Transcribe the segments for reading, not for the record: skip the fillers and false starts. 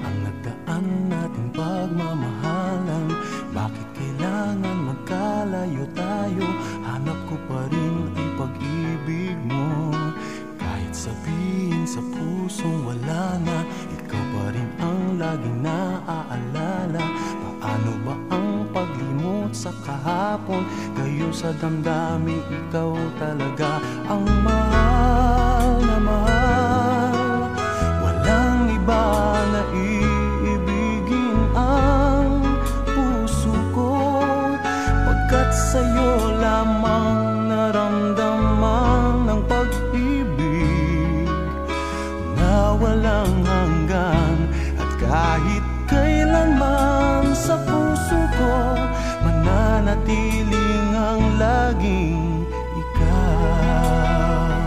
ang nagdaan nating pagmamahalan. Bakit kailangan magkalayo tayo? Hanap ko pa rin ang pag-ibig mo. Kahit sabihin sa pusong wala na, ikaw pa rin ang laging naaalala. Paano ba ang paglimot sa kahapon? Kayo sa damdamin, ikaw talaga ang mahal na mahal. Walang iba na iibigin ang puso ko, pagkat sa'yo lamang naramdaman ng pag-ibig na walang hanggan. At kahit kailanman sa puso ko, mananatiling ang laging ikaw.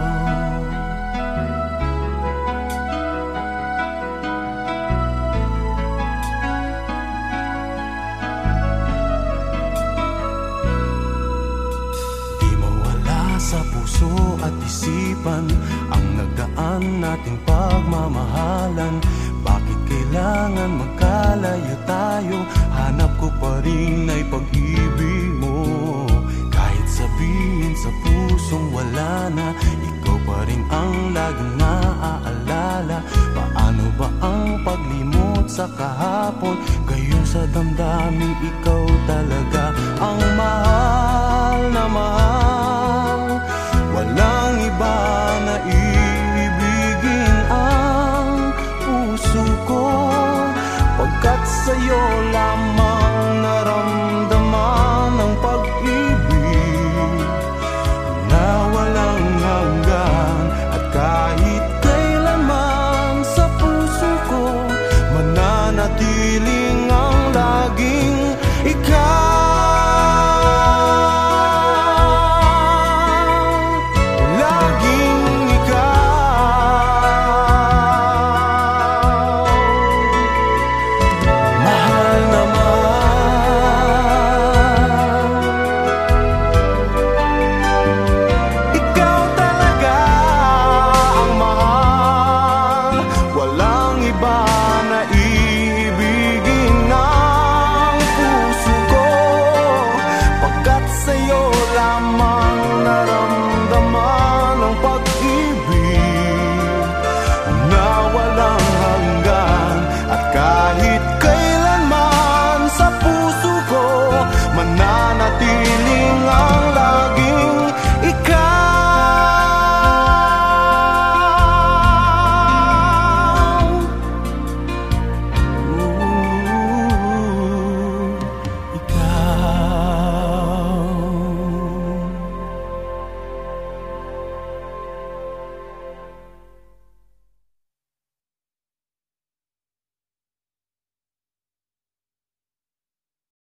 Di mawala sa puso at isipan ang nagdaan nating pagmamahalan. Bakit kailangan magkalayo tayo? Hanap ko pa rin ay pag-ibig mo. Kahit sabihin sa pusong wala na, ikaw pa rin ang laging naaalala. Paano ba ang paglimot sa kahapon? Gayon sa damdamin, ikaw talaga ang mahal na mahal. Walang iba na iibigin ang puso ko, pagkat sa'yo lamang naramdaman ang pag-ibig na walang hanggan. At kahit kailanman sa puso ko, mananatiling ang laging ikaw. Iba